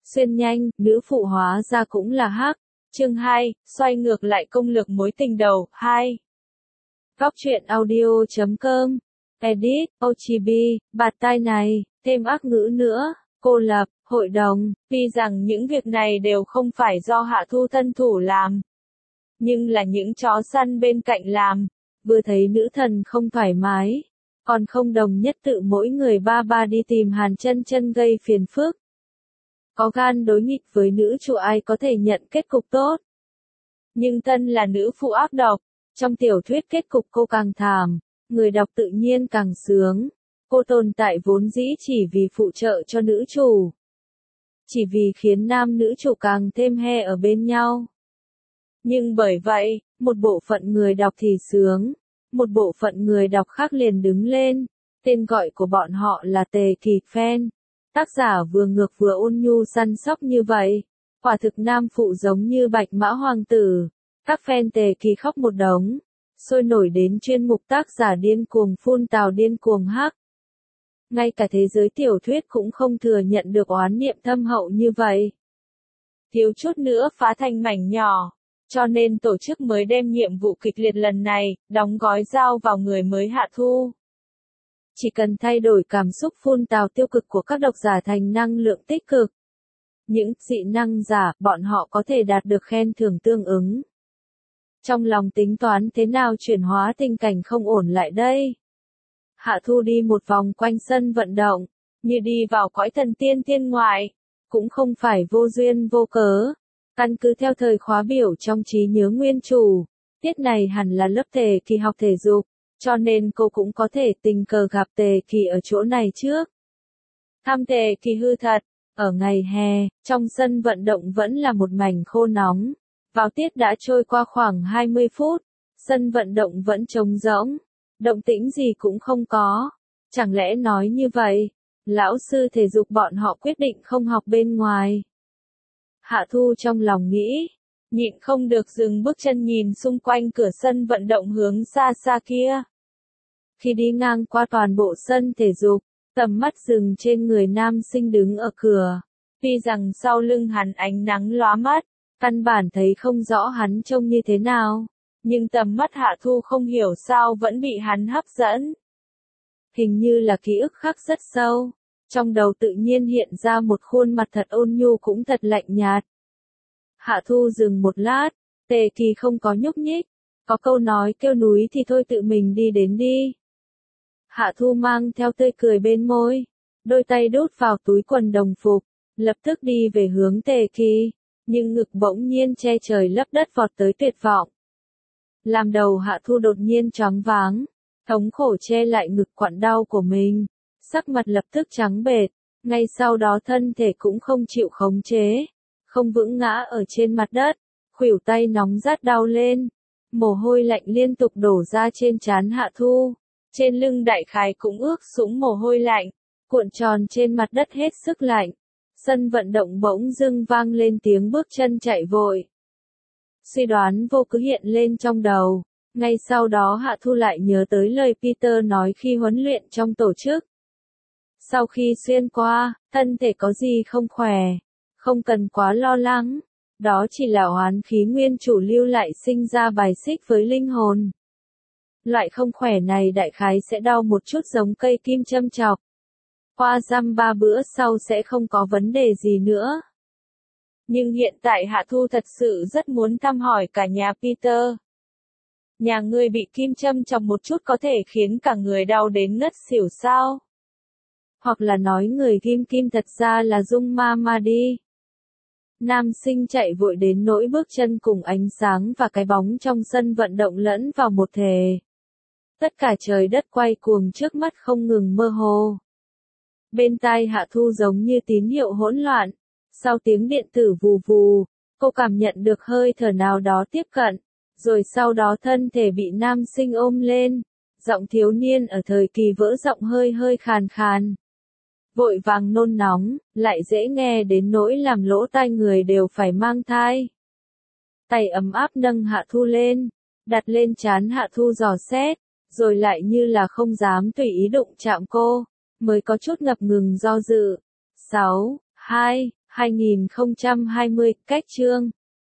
Xuyên nhanh, nữ phụ hóa ra cũng là hắc. Chương 2, xoay ngược lại công lược mối tình đầu, 2. Góc truyện audio.com. Edit, OGB, bạt tai này, thêm ác ngữ nữa, cô lập, hội đồng, tuy rằng những việc này đều không phải do Hạ Thu thân thủ làm. Nhưng là những chó săn bên cạnh làm, vừa thấy nữ thần không thoải mái, còn không đồng nhất tự mỗi người ba đi tìm Hàn Chân Chân gây phiền phức. Có gan đối nghịch với nữ chủ ai có thể nhận kết cục tốt. Nhưng thân là nữ phụ ác độc, trong tiểu thuyết kết cục cô càng thảm, người đọc tự nhiên càng sướng. Cô tồn tại vốn dĩ chỉ vì phụ trợ cho nữ chủ. Chỉ vì khiến nam nữ chủ càng thêm he ở bên nhau. Nhưng bởi vậy, một bộ phận người đọc thì sướng, một bộ phận người đọc khác liền đứng lên. Tên gọi của bọn họ là Tề Kỳ fan. Tác giả vừa ngược vừa ôn nhu săn sóc như vậy. Quả thực nam phụ giống như Bạch Mã Hoàng tử. Các fan Tề Kỳ khóc một đống. Sôi nổi đến chuyên mục tác giả điên cuồng phun tào điên cuồng hắc. Ngay cả thế giới tiểu thuyết cũng không thừa nhận được oán niệm thâm hậu như vậy. Thiếu chút nữa phá thành mảnh nhỏ. Cho nên tổ chức mới đem nhiệm vụ kịch liệt lần này, đóng gói giao vào người mới Hạ Thu. Chỉ cần thay đổi cảm xúc phun tào tiêu cực của các độc giả thành năng lượng tích cực. Những dị năng giả, bọn họ có thể đạt được khen thưởng tương ứng. Trong lòng tính toán thế nào chuyển hóa tình cảnh không ổn lại đây. Hạ Thu đi một vòng quanh sân vận động, như đi vào cõi thần tiên thiên ngoại. Cũng không phải vô duyên vô cớ. Căn cứ theo thời khóa biểu trong trí nhớ nguyên chủ, tiết này hẳn là lớp Tề Kỳ học thể dục, cho nên cô cũng có thể tình cờ gặp Tề Kỳ ở chỗ này trước. Thăm Tề Kỳ hư thật, ở ngày hè, trong sân vận động vẫn là một mảnh khô nóng. Vào tiết đã trôi qua khoảng 20 phút, sân vận động vẫn trống rỗng, động tĩnh gì cũng không có. Chẳng lẽ nói như vậy, lão sư thể dục bọn họ quyết định không học bên ngoài. Hạ Thu trong lòng nghĩ, nhịn không được dừng bước chân nhìn xung quanh cửa sân vận động hướng xa xa kia. Khi đi ngang qua toàn bộ sân thể dục, tầm mắt dừng trên người nam sinh đứng ở cửa. Tuy rằng sau lưng hắn ánh nắng lóa mắt, căn bản thấy không rõ hắn trông như thế nào, nhưng tầm mắt Hạ Thu không hiểu sao vẫn bị hắn hấp dẫn. Hình như là ký ức khắc rất sâu. Trong đầu tự nhiên hiện ra một khuôn mặt thật ôn nhu cũng thật lạnh nhạt. Hạ Thu dừng một lát, Tề Kỳ không có nhúc nhích, có câu nói kêu núi thì thôi tự mình đi đến đi. Hạ Thu mang theo tươi cười bên môi, đôi tay đút vào túi quần đồng phục, lập tức đi về hướng Tề Kỳ, nhưng ngực bỗng nhiên che trời lấp đất vọt tới tuyệt vọng. Làm đầu Hạ Thu đột nhiên choáng váng, thống khổ che lại ngực quặn đau của mình. Sắc mặt lập tức trắng bệch, ngay sau đó thân thể cũng không chịu khống chế, không vững ngã ở trên mặt đất, khuỷu tay nóng rát đau lên, mồ hôi lạnh liên tục đổ ra trên trán Hạ Thu, trên lưng đại khái cũng ướt sũng mồ hôi lạnh, cuộn tròn trên mặt đất hết sức lạnh. Sân vận động bỗng dưng vang lên tiếng bước chân chạy vội. Suy đoán vô cứ hiện lên trong đầu, ngay sau đó Hạ Thu lại nhớ tới lời Peter nói khi huấn luyện trong tổ chức. Sau khi xuyên qua, thân thể có gì không khỏe, không cần quá lo lắng, đó chỉ là oán khí nguyên chủ lưu lại sinh ra bài xích với linh hồn. Loại không khỏe này đại khái sẽ đau một chút giống cây kim châm chọc. Qua dăm 3 bữa sau sẽ không có vấn đề gì nữa. Nhưng hiện tại Hạ Thu thật sự rất muốn thăm hỏi cả nhà Peter. Nhà ngươi bị kim châm chọc một chút có thể khiến cả người đau đến ngất xỉu sao? Hoặc là nói người ghim kim thật ra là Dung Ma đi. Nam sinh chạy vội đến nỗi bước chân cùng ánh sáng và cái bóng trong sân vận động lẫn vào một thể. Tất cả trời đất quay cuồng trước mắt không ngừng mơ hồ. Bên tai Hạ Thu giống như tín hiệu hỗn loạn. Sau tiếng điện tử vù vù, cô cảm nhận được hơi thở nào đó tiếp cận. Rồi sau đó thân thể bị nam sinh ôm lên. Giọng thiếu niên ở thời kỳ vỡ giọng hơi hơi khàn khàn. Vội vàng nôn nóng, lại dễ nghe đến nỗi làm lỗ tai người đều phải mang thai. Tay ấm áp nâng Hạ Thu lên, đặt lên trán Hạ Thu dò xét, rồi lại như là không dám tùy ý đụng chạm cô, mới có chút ngập ngừng do dự. 6, 2, 2020, cách chương